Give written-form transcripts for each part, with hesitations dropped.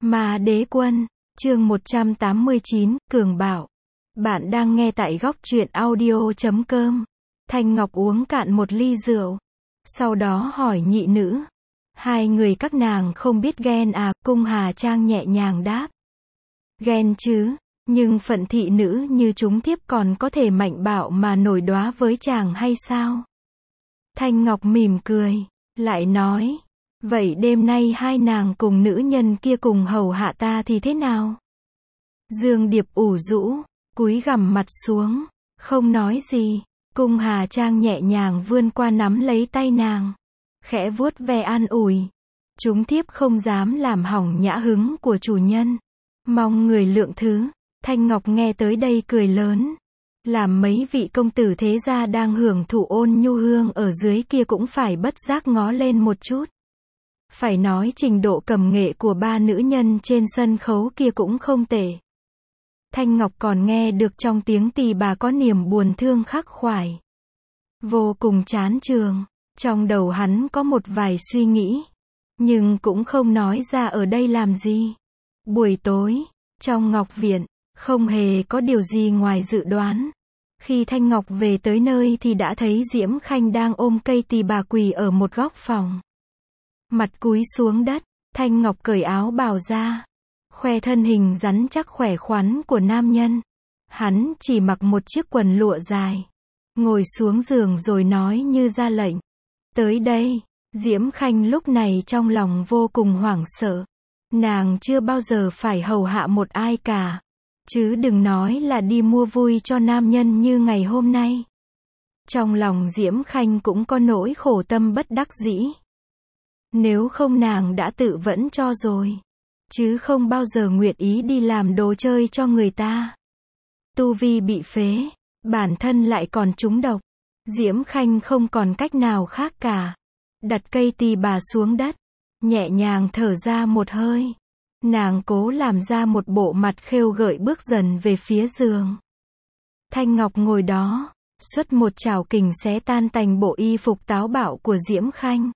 Ma Đế Quân, chương 189, Cường Bảo. Bạn đang nghe tại góc truyện audio.com. Thanh Ngọc uống cạn một ly rượu. Sau đó hỏi nhị nữ. Hai người các nàng không biết ghen à, Cung Hà Trang nhẹ nhàng đáp. Ghen chứ, nhưng phận thị nữ như chúng thiếp còn có thể mạnh bạo mà nổi đóa với chàng hay sao? Thanh Ngọc mỉm cười, lại nói. Vậy đêm nay hai nàng cùng nữ nhân kia cùng hầu hạ ta thì thế nào? Dương Điệp ủ rũ, cúi gằm mặt xuống, không nói gì. Cung Hà Trang nhẹ nhàng vươn qua nắm lấy tay nàng, khẽ vuốt ve an ủi. Chúng thiếp không dám làm hỏng nhã hứng của chủ nhân. Mong người lượng thứ. Thanh Ngọc nghe tới đây cười lớn. Làm mấy vị công tử thế gia đang hưởng thụ ôn nhu hương ở dưới kia cũng phải bất giác ngó lên một chút. Phải nói trình độ cầm nghệ của ba nữ nhân trên sân khấu kia cũng không tệ. Thanh Ngọc còn nghe được trong tiếng tỳ bà có niềm buồn thương khắc khoải. Vô cùng chán chường. Trong đầu hắn có một vài suy nghĩ. Nhưng cũng không nói ra ở đây làm gì. Buổi tối, trong Ngọc Viện, không hề có điều gì ngoài dự đoán. Khi Thanh Ngọc về tới nơi thì đã thấy Diễm Khanh đang ôm cây tỳ bà quỳ ở một góc phòng. Mặt cúi xuống đất, Thanh Ngọc cởi áo bào ra, khoe thân hình rắn chắc khỏe khoắn của nam nhân. Hắn chỉ mặc một chiếc quần lụa dài, ngồi xuống giường rồi nói như ra lệnh. Tới đây. Diễm Khanh lúc này trong lòng vô cùng hoảng sợ. Nàng chưa bao giờ phải hầu hạ một ai cả. Chứ đừng nói là đi mua vui cho nam nhân như ngày hôm nay. Trong lòng Diễm Khanh cũng có nỗi khổ tâm bất đắc dĩ. Nếu không nàng đã tự vẫn cho rồi. Chứ không bao giờ nguyện ý đi làm đồ chơi cho người ta. Tu vi bị phế, bản thân lại còn trúng độc. Diễm Khanh không còn cách nào khác cả. Đặt cây tỳ bà xuống đất, nhẹ nhàng thở ra một hơi. Nàng cố làm ra một bộ mặt khêu gợi bước dần về phía giường. Thanh Ngọc ngồi đó, xuất một chảo kình xé tan tành bộ y phục táo bạo của Diễm Khanh.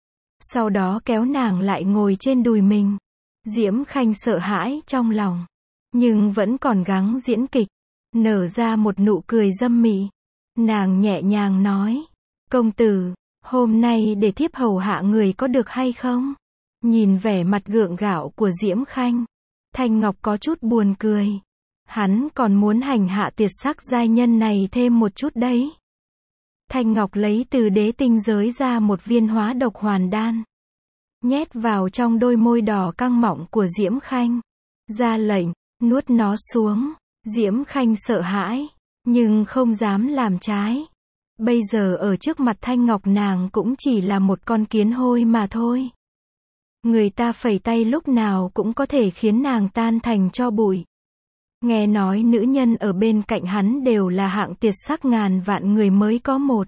Sau đó kéo nàng lại ngồi trên đùi mình. Diễm Khanh sợ hãi trong lòng, nhưng vẫn còn gắng diễn kịch, nở ra một nụ cười dâm mị. Nàng nhẹ nhàng nói, công tử, hôm nay để thiếp hầu hạ người có được hay không? Nhìn vẻ mặt gượng gạo của Diễm Khanh, Thanh Ngọc có chút buồn cười. Hắn còn muốn hành hạ tuyệt sắc giai nhân này thêm một chút đấy. Thanh Ngọc lấy từ đế tinh giới ra một viên hóa độc hoàn đan, nhét vào trong đôi môi đỏ căng mọng của Diễm Khanh, ra lệnh, nuốt nó xuống. Diễm Khanh sợ hãi, nhưng không dám làm trái. Bây giờ ở trước mặt Thanh Ngọc nàng cũng chỉ là một con kiến hôi mà thôi. Người ta phẩy tay lúc nào cũng có thể khiến nàng tan thành tro bụi. Nghe nói nữ nhân ở bên cạnh hắn đều là hạng tuyệt sắc ngàn vạn người mới có một.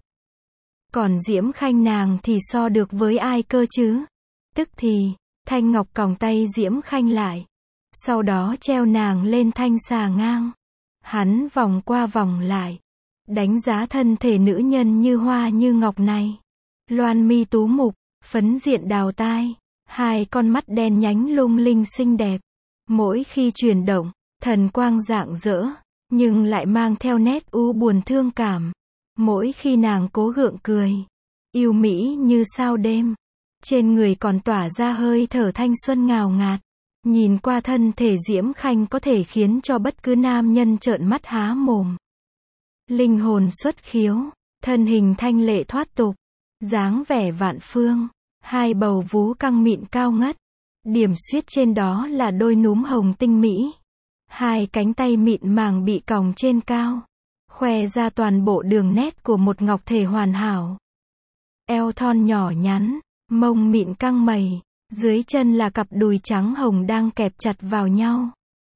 Còn Diễm Khanh nàng thì so được với ai cơ chứ? Tức thì, Thanh Ngọc còng tay Diễm Khanh lại. Sau đó treo nàng lên thanh xà ngang. Hắn vòng qua vòng lại. Đánh giá thân thể nữ nhân như hoa như ngọc này. Loan mi tú mục, phấn diện đào tai. Hai con mắt đen nhánh lung linh xinh đẹp. Mỗi khi chuyển động, thần quang rạng rỡ, nhưng lại mang theo nét u buồn thương cảm. Mỗi khi nàng cố gượng cười, yêu mỹ như sao đêm. Trên người còn tỏa ra hơi thở thanh xuân ngào ngạt. Nhìn qua thân thể Diễm Khanh có thể khiến cho bất cứ nam nhân trợn mắt há mồm. Linh hồn xuất khiếu, thân hình thanh lệ thoát tục, dáng vẻ vạn phương, hai bầu vú căng mịn cao ngất, điểm xuyết trên đó là đôi núm hồng tinh mỹ, hai cánh tay mịn màng bị còng trên cao, khoe ra toàn bộ đường nét của một ngọc thể hoàn hảo. Eo thon nhỏ nhắn, mông mịn căng mày, dưới chân là cặp đùi trắng hồng đang kẹp chặt vào nhau.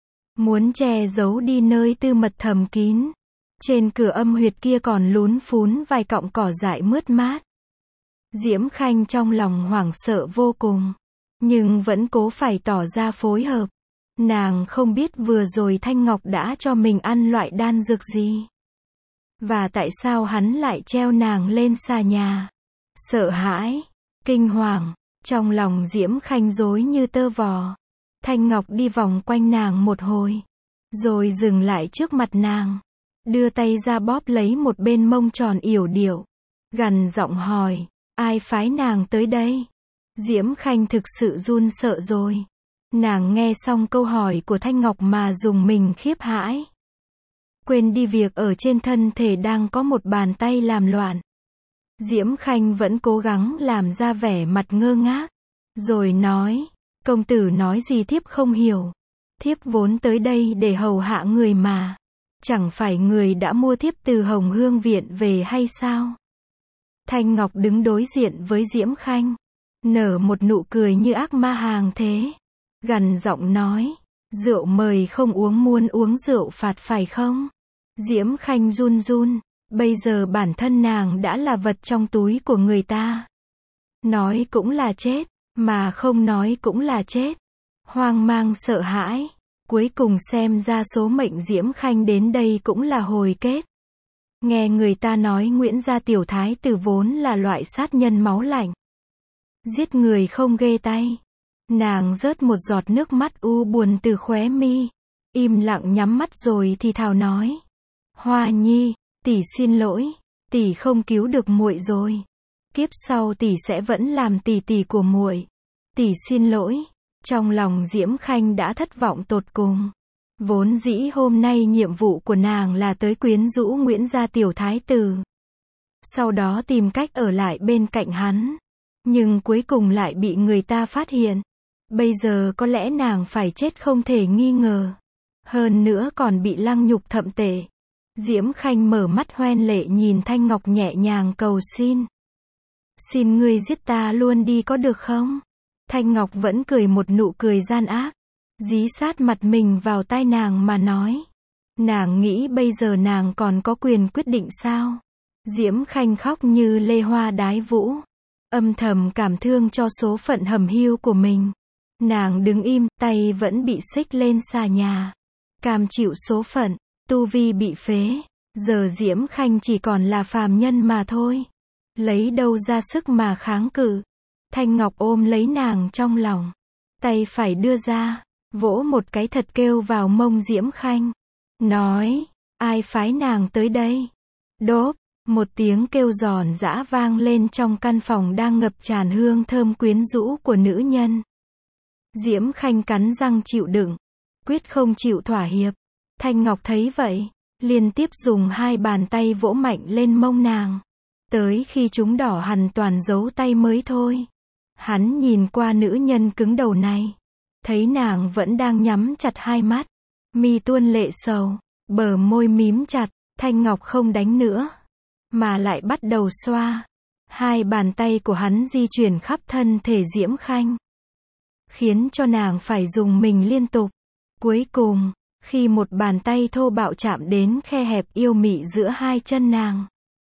Muốn che giấu đi nơi tư mật thầm kín. Trên cửa âm huyệt kia còn lún phún vài cọng cỏ dại mướt mát. Diễm Khanh trong lòng hoảng sợ vô cùng, nhưng vẫn cố phải tỏ ra phối hợp. Nàng không biết vừa rồi Thanh Ngọc đã cho mình ăn loại đan dược gì. Và tại sao hắn lại treo nàng lên xà nhà. Sợ hãi, kinh hoàng, trong lòng Diễm Khanh rối như tơ vò. Thanh Ngọc đi vòng quanh nàng một hồi, rồi dừng lại trước mặt nàng, đưa tay ra bóp lấy một bên mông tròn yểu điệu, gằn giọng hỏi, ai phái nàng tới đây? Diễm Khanh thực sự run sợ rồi. Nàng nghe xong câu hỏi của Thanh Ngọc mà rùng mình khiếp hãi. Quên đi việc ở trên thân thể đang có một bàn tay làm loạn. Diễm Khanh vẫn cố gắng làm ra vẻ mặt ngơ ngác, rồi nói, công tử nói gì thiếp không hiểu. Thiếp vốn tới đây để hầu hạ người mà. Chẳng phải người đã mua thiếp từ Hồng Hương Viện về hay sao? Thanh Ngọc đứng đối diện với Diễm Khanh, nở một nụ cười như ác ma hàng thế, gằn giọng nói, rượu mời không uống muốn uống rượu phạt phải không? Diễm Khanh run run, bây giờ bản thân nàng đã là vật trong túi của người ta. Nói cũng là chết, mà không nói cũng là chết. Hoang mang sợ hãi, cuối cùng xem ra số mệnh Diễm Khanh đến đây cũng là hồi kết. Nghe người ta nói Nguyễn gia tiểu thái tử vốn là loại sát nhân máu lạnh, giết người không ghê tay. Nàng rớt một giọt nước mắt u buồn từ khóe mi, im lặng nhắm mắt rồi thì thào nói, Hoa Nhi, tỷ xin lỗi, tỷ không cứu được muội rồi. Kiếp sau tỷ sẽ vẫn làm tỷ tỷ của muội. Tỷ xin lỗi. Trong lòng Diễm Khanh đã thất vọng tột cùng. Vốn dĩ hôm nay nhiệm vụ của nàng là tới quyến rũ Nguyễn gia tiểu thái tử, sau đó tìm cách ở lại bên cạnh hắn. Nhưng cuối cùng lại bị người ta phát hiện. Bây giờ có lẽ nàng phải chết không thể nghi ngờ. Hơn nữa còn bị lăng nhục thậm tệ. Diễm Khanh mở mắt hoen lệ nhìn Thanh Ngọc nhẹ nhàng cầu xin. Xin ngươi giết ta luôn đi có được không? Thanh Ngọc vẫn cười một nụ cười gian ác, dí sát mặt mình vào tai nàng mà nói. Nàng nghĩ bây giờ nàng còn có quyền quyết định sao? Diễm Khanh khóc như lê hoa đái vũ, âm thầm cảm thương cho số phận hầm hiu của mình. Nàng đứng im, tay vẫn bị xích lên xà nhà, cam chịu số phận, tu vi bị phế. Giờ Diễm Khanh chỉ còn là phàm nhân mà thôi, lấy đâu ra sức mà kháng cự. Thanh Ngọc ôm lấy nàng trong lòng, tay phải đưa ra, vỗ một cái thật kêu vào mông Diễm Khanh, nói, ai phái nàng tới đây? Đốp, một tiếng kêu giòn giã vang lên trong căn phòng đang ngập tràn hương thơm quyến rũ của nữ nhân. Diễm Khanh cắn răng chịu đựng, quyết không chịu thỏa hiệp. Thanh Ngọc thấy vậy, liên tiếp dùng hai bàn tay vỗ mạnh lên mông nàng, tới khi chúng đỏ hằn toàn dấu tay mới thôi. Hắn nhìn qua nữ nhân cứng đầu này, thấy nàng vẫn đang nhắm chặt hai mắt, mi tuôn lệ sầu, bờ môi mím chặt. Thanh Ngọc không đánh nữa, mà lại bắt đầu xoa. Hai bàn tay của hắn di chuyển khắp thân thể Diễm Khanh, khiến cho nàng phải dùng mình liên tục. Cuối cùng, khi một bàn tay thô bạo chạm đến khe hẹp yêu mị giữa hai chân nàng,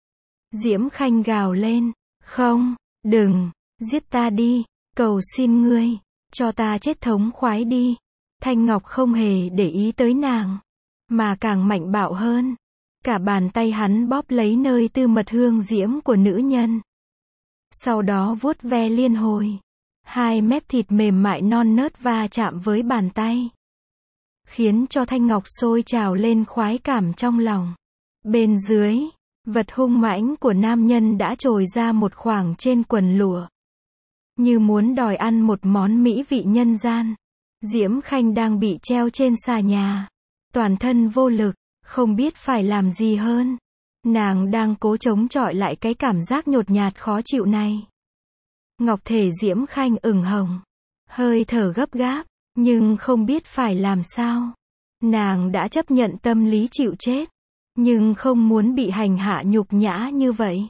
Diễm Khanh gào lên, không, đừng, giết ta đi, cầu xin ngươi, cho ta chết thống khoái đi. Thanh Ngọc không hề để ý tới nàng, mà càng mạnh bạo hơn. Cả bàn tay hắn bóp lấy nơi tư mật hương diễm của nữ nhân, sau đó vuốt ve liên hồi. Hai mép thịt mềm mại non nớt va chạm với bàn tay, khiến cho Thanh Ngọc sôi trào lên khoái cảm trong lòng. Bên dưới, vật hung mãnh của nam nhân đã trồi ra một khoảng trên quần lụa, như muốn đòi ăn một món mỹ vị nhân gian. Diễm Khanh đang bị treo trên xà nhà, toàn thân vô lực, không biết phải làm gì hơn. Nàng đang cố chống chọi lại cái cảm giác nhột nhạt khó chịu này. Ngọc thể Diễm Khanh ửng hồng, hơi thở gấp gáp, nhưng không biết phải làm sao. Nàng đã chấp nhận tâm lý chịu chết, nhưng không muốn bị hành hạ nhục nhã như vậy.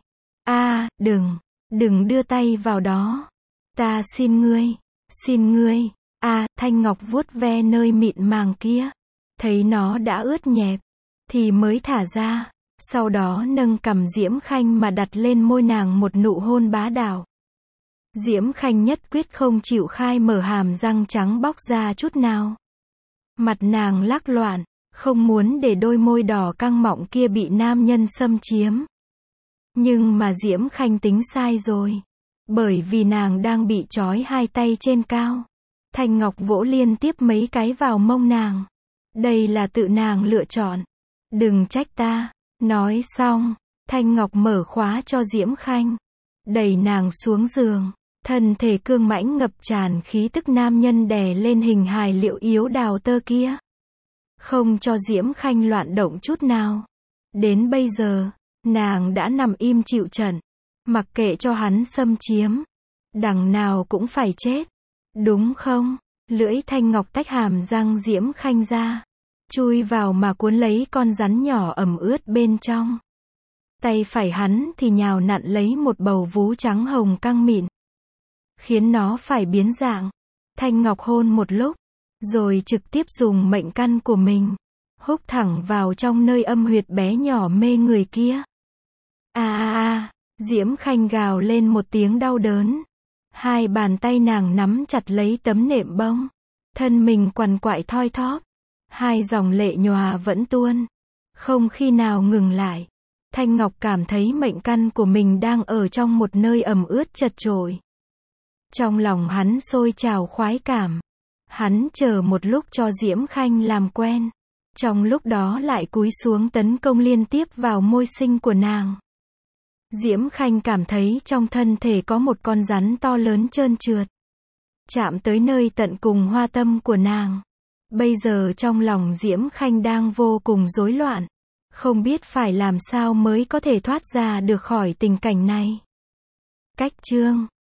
Đừng đưa tay vào đó. Ta xin ngươi. Thanh Ngọc vuốt ve nơi mịn màng kia, thấy nó đã ướt nhẹp, thì mới thả ra. Sau đó nâng cằm Diễm Khanh mà đặt lên môi nàng một nụ hôn bá đạo. Diễm Khanh nhất quyết không chịu khai mở hàm răng trắng bóc ra chút nào. Mặt nàng lắc loạn, không muốn để đôi môi đỏ căng mọng kia bị nam nhân xâm chiếm. Nhưng mà Diễm Khanh tính sai rồi. Bởi vì nàng đang bị trói hai tay trên cao. Thanh Ngọc vỗ liên tiếp mấy cái vào mông nàng. Đây là tự nàng lựa chọn. Đừng trách ta. Nói xong, Thanh Ngọc mở khóa cho Diễm Khanh. Đẩy nàng xuống giường. Thân thể cương mãnh ngập tràn khí tức nam nhân đè lên hình hài liệu yếu đào tơ kia. Không cho Diễm Khanh loạn động chút nào. Đến bây giờ, nàng đã nằm im chịu trận. Mặc kệ cho hắn xâm chiếm. Đằng nào cũng phải chết. Đúng không? Lưỡi Thanh Ngọc tách hàm răng Diễm Khanh ra. Chui vào mà cuốn lấy con rắn nhỏ ẩm ướt bên trong. Tay phải hắn thì nhào nặn lấy một bầu vú trắng hồng căng mịn. Khiến nó phải biến dạng. Thanh Ngọc hôn một lúc. Rồi trực tiếp dùng mệnh căn của mình. Húc thẳng vào trong nơi âm huyệt bé nhỏ mê người kia. Diễm Khanh gào lên một tiếng đau đớn. Hai bàn tay nàng nắm chặt lấy tấm nệm bông. Thân mình quằn quại thoi thóp. Hai dòng lệ nhòa vẫn tuôn. Không khi nào ngừng lại. Thanh Ngọc cảm thấy mệnh căn của mình đang ở trong một nơi ẩm ướt chật chội. Trong lòng hắn sôi trào khoái cảm. Hắn chờ một lúc cho Diễm Khanh làm quen. Trong lúc đó lại cúi xuống tấn công liên tiếp vào môi sinh của nàng. Diễm Khanh cảm thấy trong thân thể có một con rắn to lớn trơn trượt. Chạm tới nơi tận cùng hoa tâm của nàng. Bây giờ trong lòng Diễm Khanh đang vô cùng rối loạn. Không biết phải làm sao mới có thể thoát ra được khỏi tình cảnh này. Cách chương